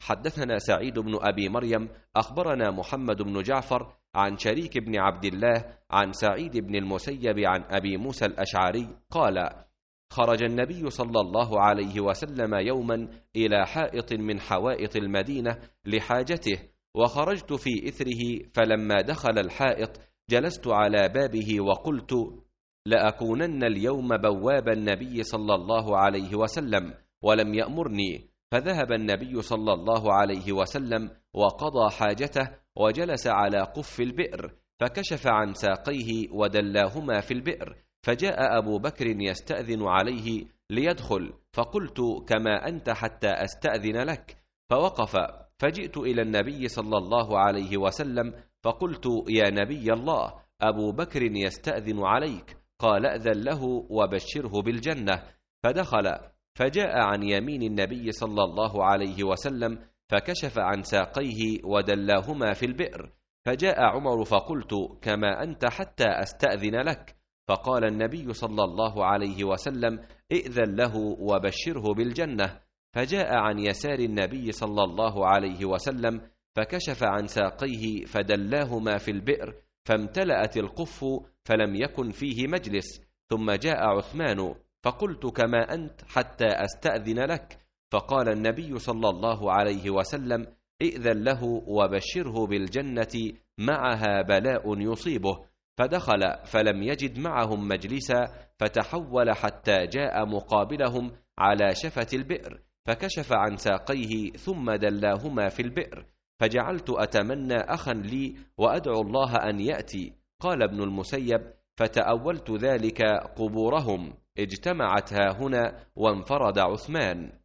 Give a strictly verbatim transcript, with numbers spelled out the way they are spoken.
حدثنا سعيد بن أبي مريم أخبرنا محمد بن جعفر عن شريك بن عبد الله عن سعيد بن المسيب عن أبي موسى الأشعري قال: خرج النبي صلى الله عليه وسلم يوما إلى حائط من حوائط المدينة لحاجته، وخرجت في إثره، فلما دخل الحائط جلست على بابه وقلت: لأكونن اليوم بواب النبي صلى الله عليه وسلم، ولم يأمرني. فذهب النبي صلى الله عليه وسلم وقضى حاجته، وجلس على قف البئر، فكشف عن ساقيه ودلاهما في البئر، فجاء أبو بكر يستأذن عليه ليدخل، فقلت: كما أنت حتى أستأذن لك. فوقف، فجئت إلى النبي صلى الله عليه وسلم فقلت: يا نبي الله، أبو بكر يستأذن عليك. قال: أذن له وبشره بالجنة. فدخل، فجاء عن يمين النبي صلى الله عليه وسلم، فكشف عن ساقيه ودلاهما في البئر، فجاء عمر، فقلت: كما أنت حتى أستأذن لك. فقال النبي صلى الله عليه وسلم: ائذن له وبشره بالجنة. فجاء عن يسار النبي صلى الله عليه وسلم، فكشف عن ساقيه فدلاهما في البئر، فامتلأت القف فلم يكن فيه مجلس. ثم جاء عثمان، فقلت: كما أنت حتى أستأذن لك. فقال النبي صلى الله عليه وسلم: ائذن له وبشره بالجنة، معها بلاء يصيبه. فدخل فلم يجد معهم مجلسا، فتحول حتى جاء مقابلهم على شفة البئر، فكشف عن ساقيه ثم دلاهما في البئر، فجعلت أتمنى أخا لي وأدعو الله أن يأتي. قال ابن المسيب: فتأولت ذلك قبورهم، اجتمعت هاهنا وانفرد عثمان.